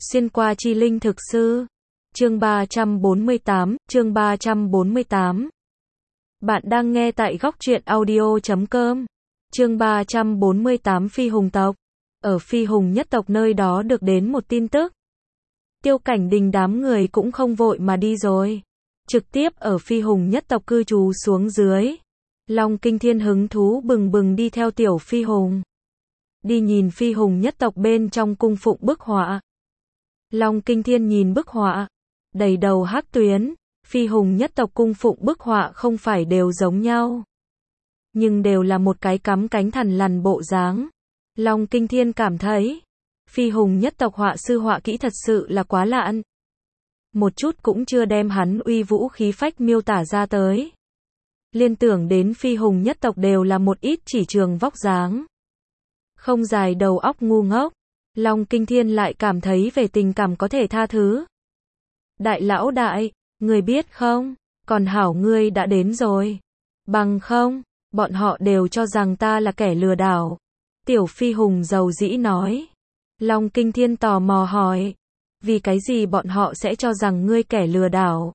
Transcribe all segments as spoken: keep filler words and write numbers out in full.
Xuyên qua chi linh thực sư. Chương ba trăm bốn mươi tám, chương ba trăm bốn mươi tám. Bạn đang nghe tại góc truyện audio chấm com. Chương ba trăm bốn mươi tám Phi Hùng tộc. Ở Phi Hùng nhất tộc nơi đó được đến một tin tức. Tiêu Cảnh Đình đám người cũng không vội mà đi rồi. Trực tiếp ở Phi Hùng nhất tộc cư trú xuống dưới. Long Kinh Thiên hứng thú bừng bừng đi theo tiểu Phi Hùng. Đi nhìn Phi Hùng nhất tộc bên trong cung phụng bức họa. Long Kinh Thiên nhìn bức họa, đầy đầu hắc tuyến, Phi Hùng nhất tộc cung phụng bức họa không phải đều giống nhau, nhưng đều là một cái cắm cánh thằn lằn bộ dáng. Long Kinh Thiên cảm thấy, Phi Hùng nhất tộc họa sư họa kỹ thật sự là quá lạ. Một chút cũng chưa đem hắn uy vũ khí phách miêu tả ra tới. Liên tưởng đến Phi Hùng nhất tộc đều là một ít chỉ trường vóc dáng, không dài đầu óc ngu ngốc. Long Kinh Thiên lại cảm thấy về tình cảm có thể tha thứ. Đại lão đại, người biết không, còn hảo ngươi đã đến rồi. Bằng không, bọn họ đều cho rằng ta là kẻ lừa đảo. Tiểu Phi Hùng giàu dĩ nói. Long Kinh Thiên tò mò hỏi. Vì cái gì bọn họ sẽ cho rằng ngươi kẻ lừa đảo?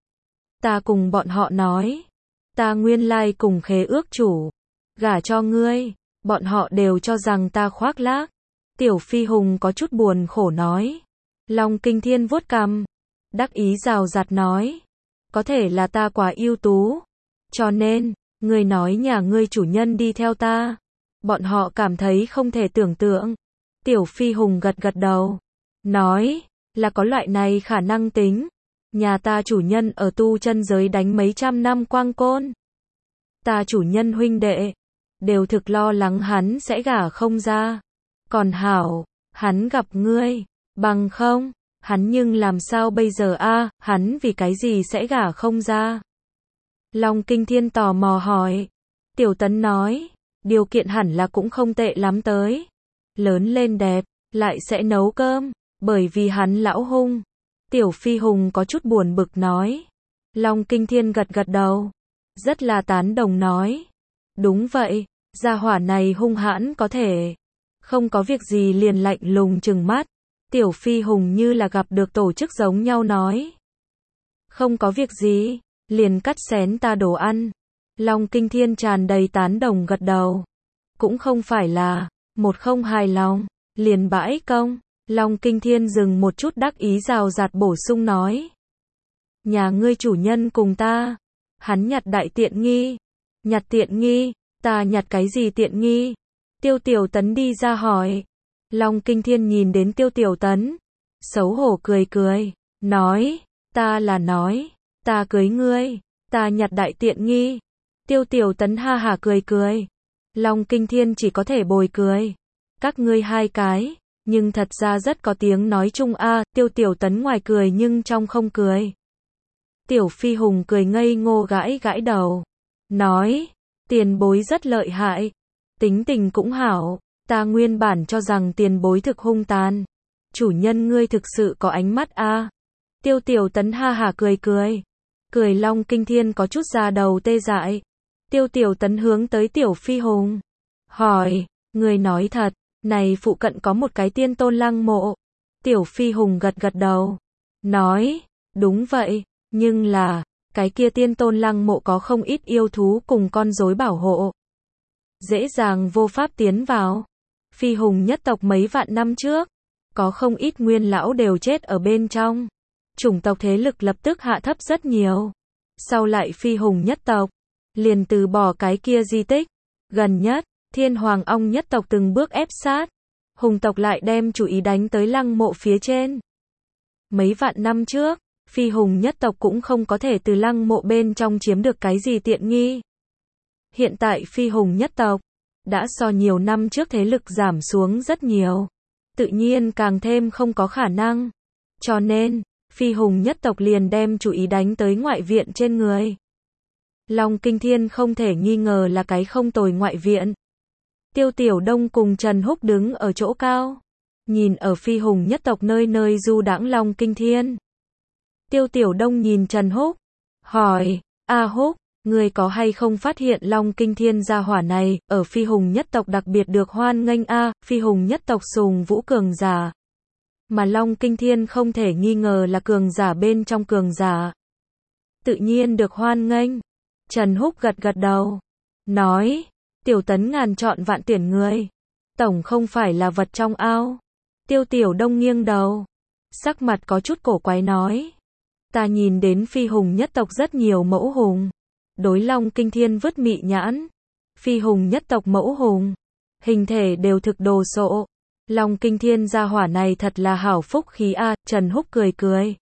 Ta cùng bọn họ nói. Ta nguyên lai cùng khế ước chủ. Gả cho ngươi, bọn họ đều cho rằng ta khoác lác. Tiểu Phi Hùng có chút buồn khổ nói. Long Kinh Thiên vuốt cằm, đắc ý rào rạt nói. Có thể là ta quá ưu tú. Cho nên, ngươi nói nhà ngươi chủ nhân đi theo ta. Bọn họ cảm thấy không thể tưởng tượng. Tiểu Phi Hùng gật gật đầu. Nói, là có loại này khả năng tính. Nhà ta chủ nhân ở tu chân giới đánh mấy trăm năm quang côn. Ta chủ nhân huynh đệ, đều thực lo lắng hắn sẽ gả không ra. Còn hảo, hắn gặp ngươi, bằng không, hắn nhưng làm sao bây giờ a, hắn vì cái gì sẽ gả không ra? Long Kinh Thiên tò mò hỏi. Tiểu Tấn nói, điều kiện hẳn là cũng không tệ lắm tới. Lớn lên đẹp, lại sẽ nấu cơm, bởi vì hắn lão hung. Tiểu Phi Hùng có chút buồn bực nói. Long Kinh Thiên gật gật đầu, rất là tán đồng nói. Đúng vậy, gia hỏa này hung hãn có thể. Không có việc gì liền lạnh lùng trừng mắt. Tiểu Phi Hùng như là gặp được tổ chức giống nhau nói. Không có việc gì, liền cắt xén ta đồ ăn. Long Kinh Thiên tràn đầy tán đồng gật đầu. Cũng không phải là, một không hài lòng, liền bãi công. Long Kinh Thiên dừng một chút đắc ý rào rạt bổ sung nói. Nhà ngươi chủ nhân cùng ta, hắn nhặt đại tiện nghi. Nhặt tiện nghi, ta nhặt cái gì tiện nghi? Tiêu Tiểu Tấn đi ra hỏi. Long Kinh Thiên nhìn đến Tiêu Tiểu Tấn, xấu hổ cười cười, nói, ta là nói, ta cưới ngươi, ta nhặt đại tiện nghi. Tiêu Tiểu Tấn ha hả cười cười. Long Kinh Thiên chỉ có thể bồi cười. Các ngươi hai cái, nhưng thật ra rất có tiếng nói chung a. Tiêu Tiểu Tấn ngoài cười nhưng trong không cười. Tiểu Phi Hùng cười ngây ngô gãi gãi đầu, nói, tiền bối rất lợi hại. Tính tình cũng hảo, ta nguyên bản cho rằng tiền bối thực hung tàn. Chủ nhân ngươi thực sự có ánh mắt a. À. Tiêu Tiểu Tấn ha hả cười cười. Cười Long Kinh Thiên có chút da đầu tê dại. Tiêu Tiểu Tấn hướng tới Tiểu Phi Hùng. Hỏi, ngươi nói thật, này phụ cận có một cái tiên tôn lăng mộ. Tiểu Phi Hùng gật gật đầu. Nói, đúng vậy, nhưng là, cái kia tiên tôn lăng mộ có không ít yêu thú cùng con rối bảo hộ. Dễ dàng vô pháp tiến vào. Phi Hùng nhất tộc mấy vạn năm trước, có không ít nguyên lão đều chết ở bên trong. Chủng tộc thế lực lập tức hạ thấp rất nhiều. Sau lại Phi Hùng nhất tộc, liền từ bỏ cái kia di tích. Gần nhất, Thiên Hoàng Ong nhất tộc từng bước ép sát. Hùng tộc lại đem chủ ý đánh tới lăng mộ phía trên. Mấy vạn năm trước, Phi Hùng nhất tộc cũng không có thể từ lăng mộ bên trong chiếm được cái gì tiện nghi. Hiện tại Phi Hùng nhất tộc đã so nhiều năm trước thế lực giảm xuống rất nhiều, tự nhiên càng thêm không có khả năng. Cho nên, Phi Hùng nhất tộc liền đem chủ ý đánh tới ngoại viện trên người. Long Kinh Thiên không thể nghi ngờ là cái không tồi ngoại viện. Tiêu Tiểu Đông cùng Trần Húc đứng ở chỗ cao, nhìn ở Phi Hùng nhất tộc nơi nơi du đãng Long Kinh Thiên. Tiêu Tiểu Đông nhìn Trần Húc, hỏi, A Húc, ngươi có hay không phát hiện Long Kinh Thiên gia hỏa này, ở Phi Hùng nhất tộc đặc biệt được hoan nghênh a, Phi Hùng nhất tộc sùng vũ cường giả. Mà Long Kinh Thiên không thể nghi ngờ là cường giả bên trong cường giả. Tự nhiên được hoan nghênh. Trần Húc gật gật đầu. Nói, Tiểu Tấn ngàn chọn vạn tuyển người. Tổng không phải là vật trong ao. Tiêu Tiểu Đông nghiêng đầu. Sắc mặt có chút cổ quái nói. Ta nhìn đến phi hùng nhất tộc rất nhiều mẫu hùng. Đối Long Kinh Thiên vứt mị nhãn. Phi hùng nhất tộc mẫu hùng. Hình thể đều thực đồ sộ. Long Kinh Thiên gia hỏa này thật là hảo phúc khí a. Trần Húc cười cười.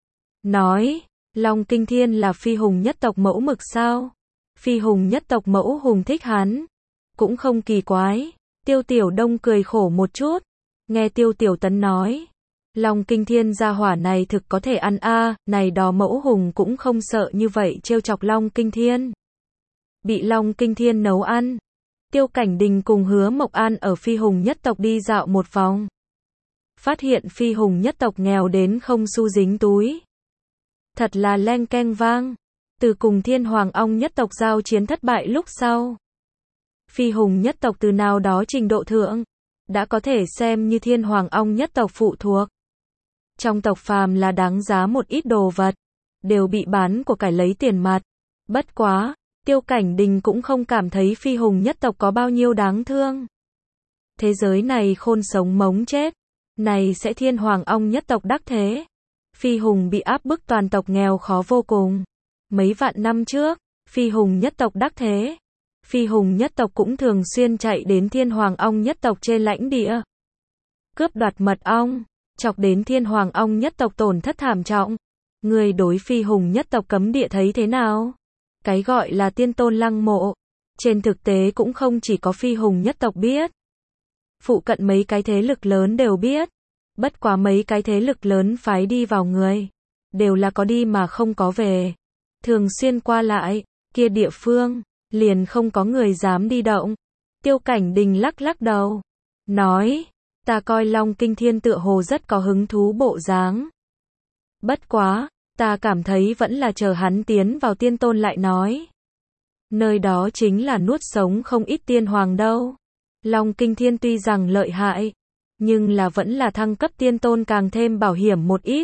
Nói, Long Kinh Thiên là phi hùng nhất tộc mẫu mực sao? Phi hùng nhất tộc mẫu hùng thích hắn. Cũng không kỳ quái. Tiêu Tiểu Đông cười khổ một chút. Nghe Tiêu Tiểu Tấn nói. Long Kinh Thiên gia hỏa này thực có thể ăn a, này đó mẫu hùng cũng không sợ như vậy trêu chọc Long Kinh Thiên. Bị Long Kinh Thiên nấu ăn. Tiêu Cảnh Đình cùng Hứa Mộc An ở phi hùng nhất tộc đi dạo một vòng. Phát hiện phi hùng nhất tộc nghèo đến không xu dính túi. Thật là leng keng vang. Từ cùng Thiên Hoàng Ong nhất tộc giao chiến thất bại lúc sau. Phi hùng nhất tộc từ nào đó trình độ thượng. Đã có thể xem như Thiên Hoàng Ong nhất tộc phụ thuộc. Trong tộc phàm là đáng giá một ít đồ vật. Đều bị bán của cải lấy tiền mặt. Bất quá. Tiêu Cảnh Đình cũng không cảm thấy phi hùng nhất tộc có bao nhiêu đáng thương. Thế giới này khôn sống mống chết. Này sẽ Thiên Hoàng Ong nhất tộc đắc thế. Phi hùng bị áp bức toàn tộc nghèo khó vô cùng. Mấy vạn năm trước, phi hùng nhất tộc đắc thế. Phi hùng nhất tộc cũng thường xuyên chạy đến Thiên Hoàng Ong nhất tộc trên lãnh địa. Cướp đoạt mật ong, chọc đến Thiên Hoàng Ong nhất tộc tổn thất thảm trọng. Người đối phi hùng nhất tộc cấm địa thấy thế nào? Cái gọi là tiên tôn lăng mộ. Trên thực tế cũng không chỉ có phi hùng nhất tộc biết. Phụ cận mấy cái thế lực lớn đều biết. Bất quá mấy cái thế lực lớn phái đi vào người. Đều là có đi mà không có về. Thường xuyên qua lại, kia địa phương, liền không có người dám đi động. Tiêu Cảnh Đình lắc lắc đầu. Nói, ta coi Long Kinh Thiên tựa hồ rất có hứng thú bộ dáng. Bất quá, ta cảm thấy vẫn là chờ hắn tiến vào tiên tôn lại nói. Nơi đó chính là nuốt sống không ít tiên hoàng đâu. Long Kinh Thiên tuy rằng lợi hại, nhưng là vẫn là thăng cấp tiên tôn càng thêm bảo hiểm một ít.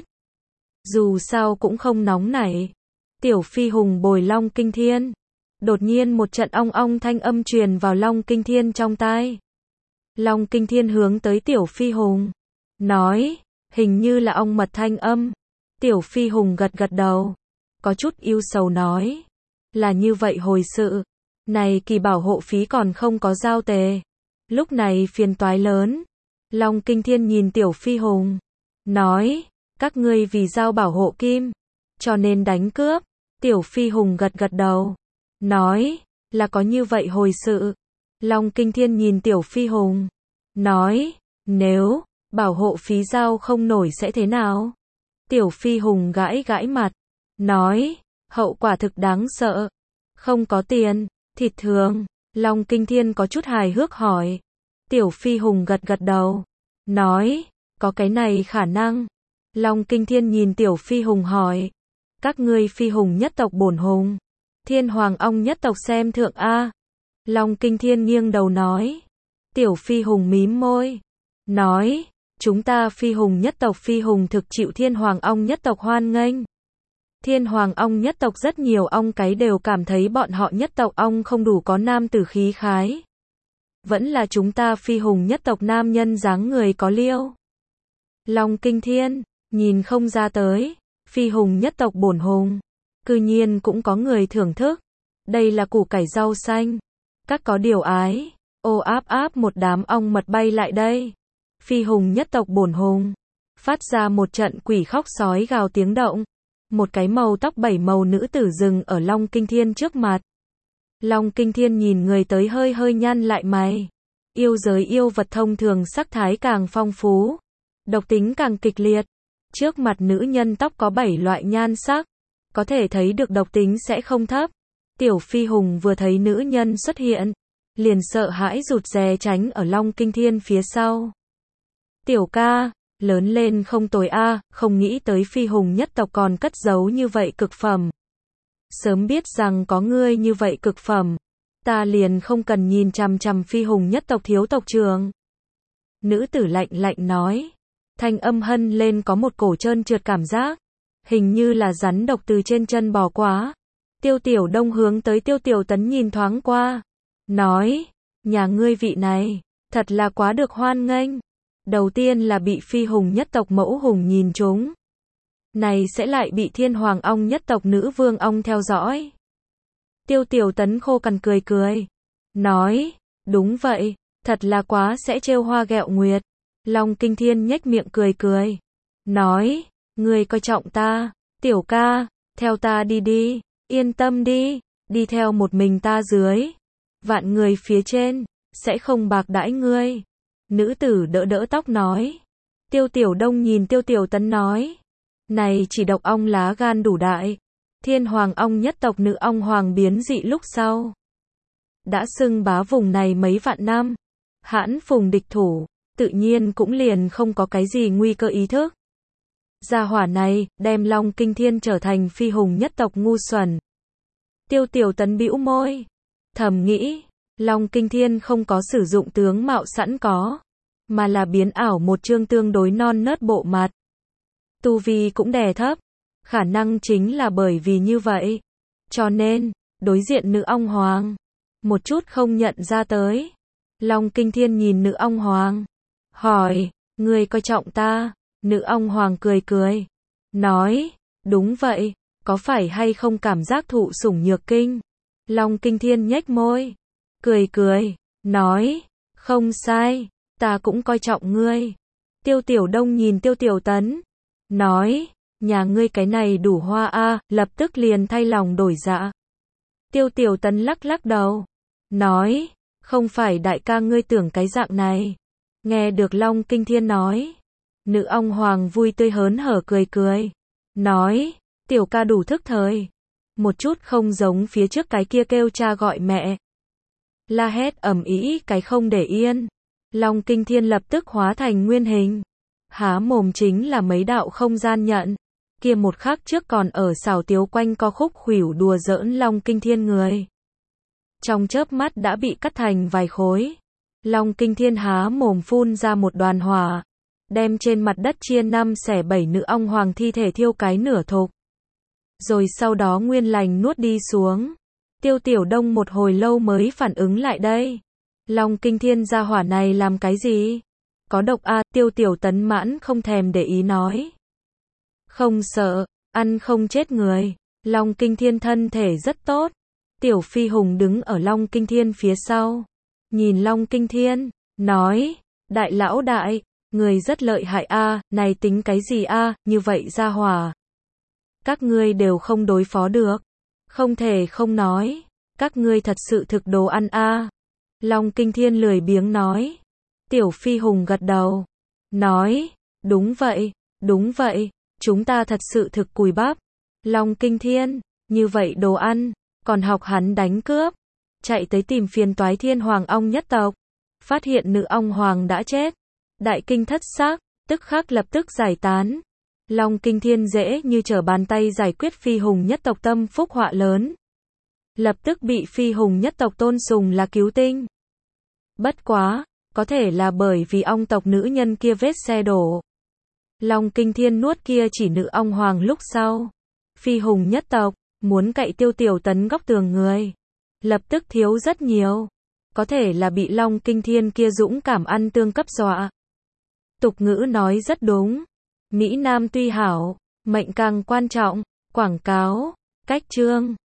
Dù sao cũng không nóng nảy. Tiểu phi hùng bồi Long Kinh Thiên. Đột nhiên một trận ong ong thanh âm truyền vào Long Kinh Thiên trong tai. Long Kinh Thiên hướng tới tiểu phi hùng. Nói, hình như là ong mật thanh âm. Tiểu phi hùng gật gật đầu. Có chút yêu sầu nói. Là như vậy hồi sự. Này kỳ bảo hộ phí còn không có giao tề. Lúc này phiền toái lớn. Long Kinh Thiên nhìn tiểu phi hùng. Nói, các ngươi vì giao bảo hộ kim. Cho nên đánh cướp. Tiểu phi hùng gật gật đầu. Nói, là có như vậy hồi sự. Long Kinh Thiên nhìn tiểu phi hùng. Nói, nếu, bảo hộ phí giao không nổi sẽ thế nào? Tiểu phi hùng gãi gãi mặt. Nói, hậu quả thực đáng sợ. Không có tiền, thịt thường. Long Kinh Thiên có chút hài hước hỏi. Tiểu phi hùng gật gật đầu. Nói, có cái này khả năng. Long Kinh Thiên nhìn tiểu phi hùng hỏi. Các ngươi phi hùng nhất tộc bổn hùng. Thiên Hoàng Ong nhất tộc xem thượng A. Long Kinh Thiên nghiêng đầu nói. Tiểu phi hùng mím môi. Nói, chúng ta phi hùng nhất tộc phi hùng thực chịu Thiên Hoàng Ong nhất tộc hoan nghênh. Thiên Hoàng Ong nhất tộc rất nhiều ong cái đều cảm thấy bọn họ nhất tộc ong không đủ có nam tử khí khái. Vẫn là chúng ta phi hùng nhất tộc nam nhân dáng người có liêu. Long Kinh Thiên, nhìn không ra tới, phi hùng nhất tộc bổn hùng. Cư nhiên cũng có người thưởng thức. Đây là củ cải rau xanh. Các có điều ái. Ô áp áp một đám ong mật bay lại đây. Phi hùng nhất tộc bổn hùng. Phát ra một trận quỷ khóc sói gào tiếng động. Một cái màu tóc bảy màu nữ tử dừng ở Long Kinh Thiên trước mặt. Long Kinh Thiên nhìn người tới hơi hơi nhăn lại mày. Yêu giới yêu vật thông thường sắc thái càng phong phú. Độc tính càng kịch liệt. Trước mặt nữ nhân tóc có bảy loại nhan sắc. Có thể thấy được độc tính sẽ không thấp. Tiểu phi hùng vừa thấy nữ nhân xuất hiện. Liền sợ hãi rụt rè tránh ở Long Kinh Thiên phía sau. Tiểu ca, lớn lên không tồi a, không nghĩ tới phi hùng nhất tộc còn cất giấu như vậy cực phẩm. Sớm biết rằng có ngươi như vậy cực phẩm. Ta liền không cần nhìn chằm chằm phi hùng nhất tộc thiếu tộc trưởng. Nữ tử lạnh lạnh nói. Thanh âm hân lên có một cổ trơn trượt cảm giác. Hình như là rắn độc từ trên chân bò quá. Tiêu Tiểu Đông hướng tới Tiêu Tiểu Tấn nhìn thoáng qua. Nói, nhà ngươi vị này, thật là quá được hoan nghênh. Đầu tiên là bị phi hùng nhất tộc mẫu hùng nhìn trúng. Này sẽ lại bị thiên hoàng ong nhất tộc nữ vương ong theo dõi. Tiêu Tiểu Tấn khô cằn cười cười. Nói, đúng vậy, thật là quá sẽ trêu hoa ghẹo nguyệt. Long Kinh Thiên nhếch miệng cười cười. Nói, ngươi coi trọng ta, tiểu ca, theo ta đi đi, yên tâm đi, đi theo một mình ta dưới. Vạn người phía trên, sẽ không bạc đãi ngươi. Nữ tử đỡ đỡ tóc nói. Tiêu Tiểu Đông nhìn Tiêu Tiểu Tấn nói. Này chỉ độc ong lá gan đủ đại. Thiên hoàng ong nhất tộc nữ ong hoàng biến dị lúc sau. Đã xưng bá vùng này mấy vạn năm. Hãn phùng địch thủ, tự nhiên cũng liền không có cái gì nguy cơ ý thức. Gia hỏa này, đem Long Kinh Thiên trở thành phi hùng nhất tộc ngu xuẩn. Tiêu Tiểu Tấn bĩu môi. Thầm nghĩ, Long Kinh Thiên không có sử dụng tướng mạo sẵn có, mà là biến ảo một chương tương đối non nớt bộ mặt. Tu vi cũng đè thấp, khả năng chính là bởi vì như vậy. Cho nên, đối diện nữ ong hoàng, một chút không nhận ra tới. Long Kinh Thiên nhìn nữ ong hoàng, hỏi, ngươi coi trọng ta? Nữ ong hoàng cười cười, nói, đúng vậy, có phải hay không cảm giác thụ sủng nhược kinh? Long Kinh Thiên nhếch môi, cười cười, nói, không sai, ta cũng coi trọng ngươi. Tiêu Tiểu Đông nhìn Tiêu Tiểu Tấn, nói, nhà ngươi cái này đủ hoa a, lập tức liền thay lòng đổi dạ. Tiêu Tiểu Tấn lắc lắc đầu, nói, không phải đại ca ngươi tưởng cái dạng này. Nghe được Long Kinh Thiên nói, nữ ong hoàng vui tươi hớn hở cười cười, nói, tiểu ca đủ thức thời, một chút không giống phía trước cái kia kêu cha gọi mẹ. La hét ầm ĩ cái không để yên. Long Kinh Thiên lập tức hóa thành nguyên hình. Há mồm chính là mấy đạo không gian nhận. Kia một khắc trước còn ở xảo tiếu quanh co khúc khuỷu đùa giỡn Long Kinh Thiên người. Trong chớp mắt đã bị cắt thành vài khối. Long Kinh Thiên há mồm phun ra một đoàn hỏa, đem trên mặt đất chia năm xẻ bảy nữ ong hoàng thi thể thiêu cái nửa thục. Rồi sau đó nguyên lành nuốt đi xuống. Tiêu Tiểu Đông một hồi lâu mới phản ứng lại đây. Long Kinh Thiên gia hỏa này làm cái gì? Có độc a, Tiêu Tiểu Tấn mãn không thèm để ý nói. Không sợ, ăn không chết người. Long Kinh Thiên thân thể rất tốt. Tiểu Phi Hùng đứng ở Long Kinh Thiên phía sau. Nhìn Long Kinh Thiên, nói, đại lão đại, người rất lợi hại a, này tính cái gì a, như vậy gia hỏa. Các ngươi đều không đối phó được. Không thể không nói, các ngươi thật sự thực đồ ăn a. Long Kinh Thiên lười biếng nói. Tiểu Phi Hùng gật đầu, nói, đúng vậy, đúng vậy, chúng ta thật sự thực cùi bắp. Long Kinh Thiên, như vậy đồ ăn, còn học hắn đánh cướp, chạy tới tìm phiền toái thiên hoàng ong nhất tộc, phát hiện nữ ong hoàng đã chết, đại kinh thất xác, tức khắc lập tức giải tán. Long Kinh Thiên dễ như trở bàn tay giải quyết Phi Hùng nhất tộc tâm phúc họa lớn, lập tức bị Phi Hùng nhất tộc tôn sùng là cứu tinh. Bất quá, có thể là bởi vì ong tộc nữ nhân kia vết xe đổ. Long Kinh Thiên nuốt kia chỉ nữ ong hoàng lúc sau, Phi Hùng nhất tộc muốn cậy Tiêu Tiểu Tấn góc tường người, lập tức thiếu rất nhiều. Có thể là bị Long Kinh Thiên kia dũng cảm ăn tương cấp dọa. Tục ngữ nói rất đúng. Mỹ Nam tuy hảo, mệnh càng quan trọng. Quảng cáo, cách chương.